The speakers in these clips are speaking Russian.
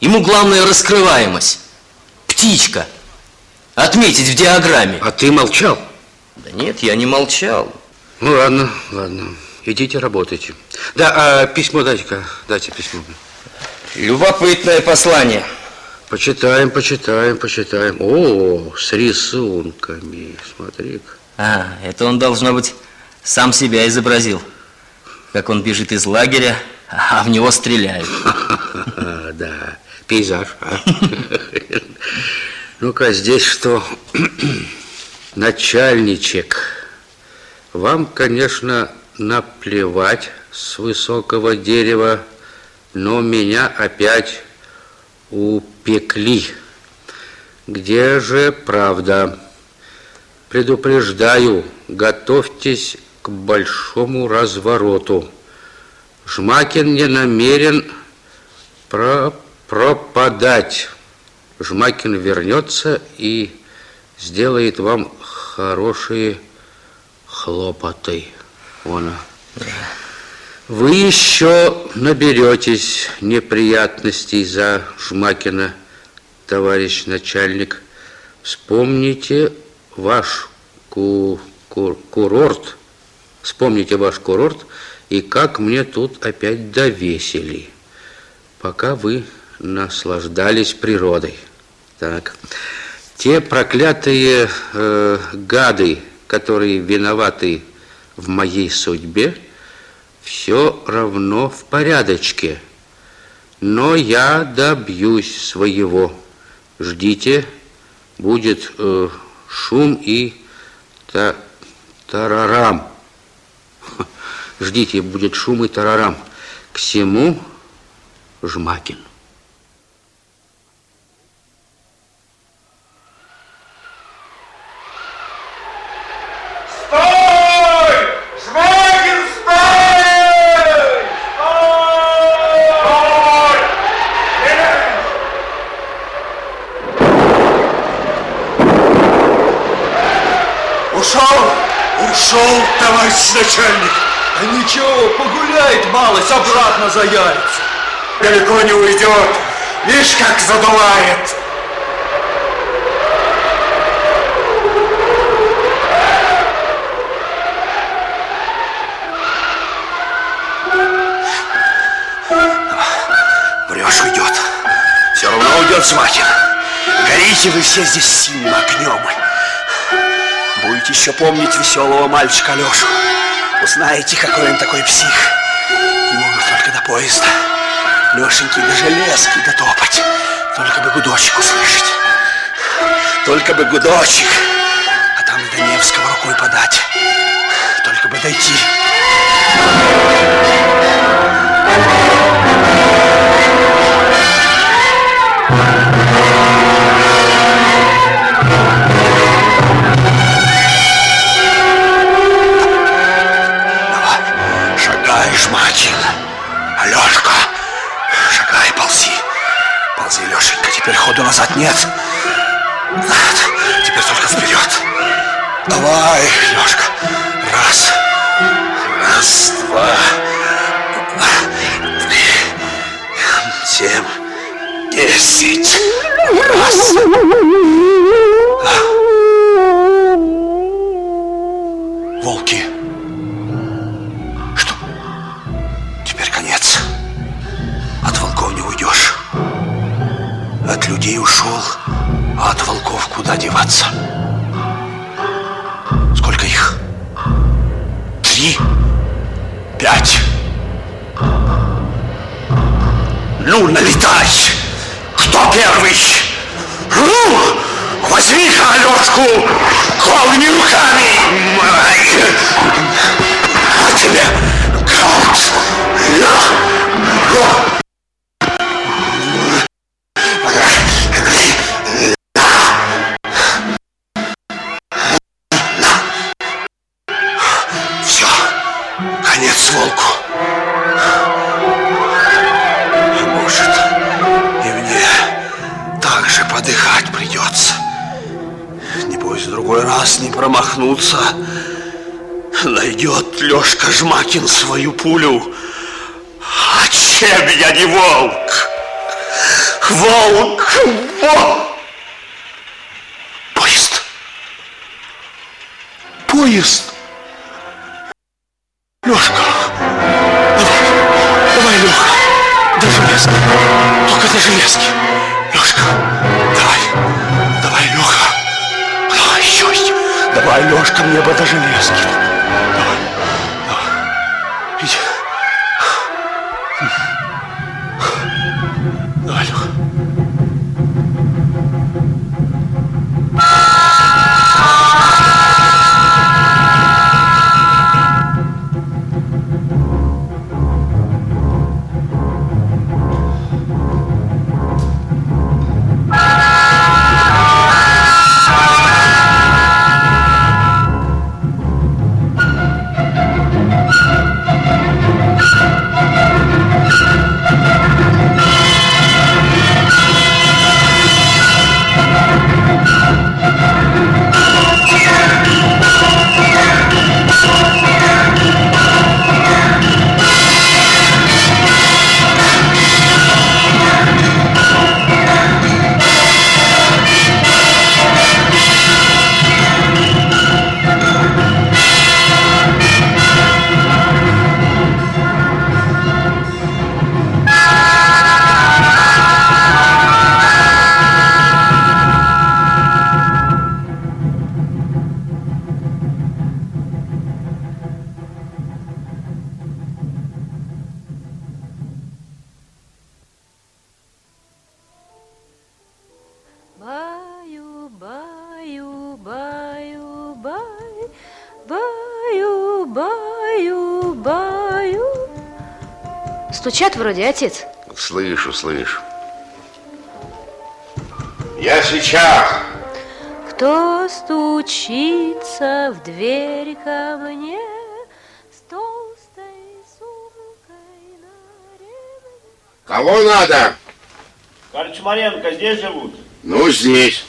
Ему главное раскрываемость. Птичка. Отметить в диаграмме. А ты молчал? Да нет, я не молчал. Ну ладно, ладно. Идите работайте. Да, а письмо дайте-ка. Дайте письмо. Любопытное послание. Почитаем. О, с рисунками. Смотри-ка. А, это он, должно быть, сам себя изобразил. Как он бежит из лагеря, а в него стреляют. Да, пейзаж. Ну-ка, здесь что? Начальничек. Вам, конечно, наплевать с высокого дерева, но меня опять упекли. Где же правда? Предупреждаю, готовьтесь к большому развороту. Жмакин не намерен пропадать. Жмакин вернется и сделает вам хорошие хлопоты. Вы еще наберетесь неприятностей за Жмакина, товарищ начальник. Вспомните ваш курорт. Вспомните ваш курорт и как мне тут опять довесили, пока вы наслаждались природой. Так. Те проклятые гады, которые виноваты в моей судьбе, все равно в порядочке. Но я добьюсь своего. Ждите, будет шум и тарарам. Ждите, будет шум и тарарам. К всему Жмакин. Ушел, товарищ начальник. А ничего, погуляет малость, обратно заявится. Далеко не уйдет. Видишь, как задувает. Врешь, уйдет. Все равно уйдет Жмакин. Горите вы все здесь синим огнем. Будете еще помнить веселого мальчика Алешу. Узнаете, какой он такой псих. Ему бы только до поезда. Лешеньки до железки дотопать. Только бы гудочек услышать. Только бы гудочек. А там и до Невского рукой подать. Только бы дойти. Жмакин, Алешка, шагай, ползи. Ползи, Лешенька, теперь ходу назад нет. Теперь только вперед. Давай, Лешка. Раз. Раз, два. 3. 7. 10. Раз. Волки. От волков не уйдешь. От людей ушел, а от волков куда деваться? Сколько их? 3, 5. Ну, налетай! Кто первый? Ну, возьми-ка Алешку голыми руками! А тебе как? Все, конец волку. Может, и мне так же подыхать придется. Небось, в другой раз не промахнуться. Найдет Лешка Жмакин свою пулю. А чем я не волк? Волк! Волк! Поезд! Поезд! Лёшка! Давай, Лёха! До железки! Только до железки! Лёшка! Давай, Лёха! Ой, давай, Лёшка, мне бы до железки! Давай. Иди. Давай, Лёха. Стучат вроде, отец. Слышу. Я сейчас. Кто стучится в дверь ко мне с толстой сумкой на ремне? Кого надо? Корчмаренко здесь живут? Ну, здесь.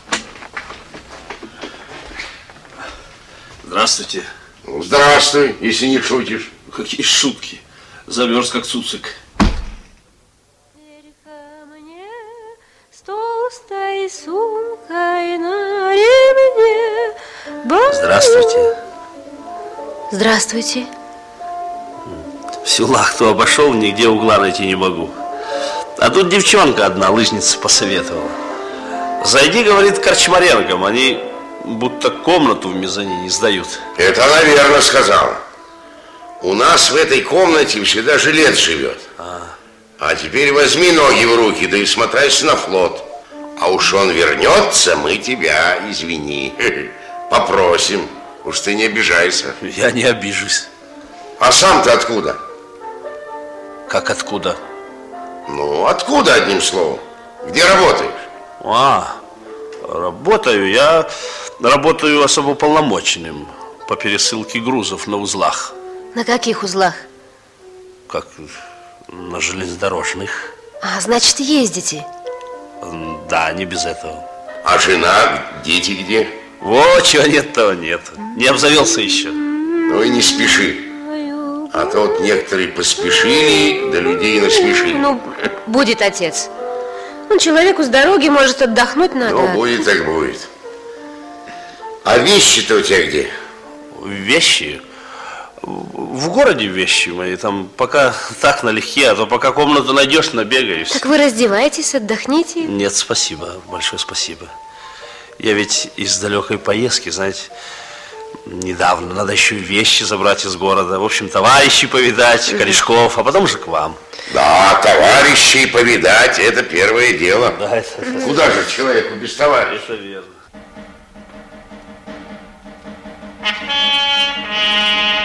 Здравствуйте. Ну, здравствуй, если не шутишь. Какие шутки. Замерз, как цуцик. Дверь ко мне с толстой сумкой на ремне. Здравствуйте. Здравствуйте. Всю лахту обошел, нигде угла найти не могу. А тут девчонка одна, лыжница, посоветовала. Зайди, говорит, к Корчмаренкам, они будто комнату в мезонине сдают. Это она верно сказала. У нас в этой комнате всегда жилец живет. А теперь возьми ноги в руки, да и смотайся на флот. А уж он вернется, мы тебя, извини, попросим. Уж ты не обижайся. Я не обижусь. А сам-то откуда? Как откуда? Ну, откуда, одним словом? Где работаешь? Я работаю особо уполномоченным по пересылке грузов на узлах. На каких узлах? Как на железнодорожных. А, значит, ездите? Да, не без этого. А жена, дети где? Вот чего нет, того нет. Не обзавелся еще. Ну и не спеши. А то вот некоторые поспешили, да людей насмешили. Ну, будет, отец. Ну, человеку с дороги, может, отдохнуть надо. Ну, будет так будет. А вещи-то у тебя где? Вещи? В городе вещи мои. Там пока так налегке, а то пока комнату найдешь, набегаешься. Так вы раздевайтесь, отдохните. Нет, спасибо, большое спасибо. Я ведь из далекой поездки, знаете, недавно. Надо еще вещи забрать из города. В общем, товарищей повидать, корешков, а потом же к вам. Да, товарищей повидать, это первое дело. Да, это... Куда же человеку без товарища? Это верно.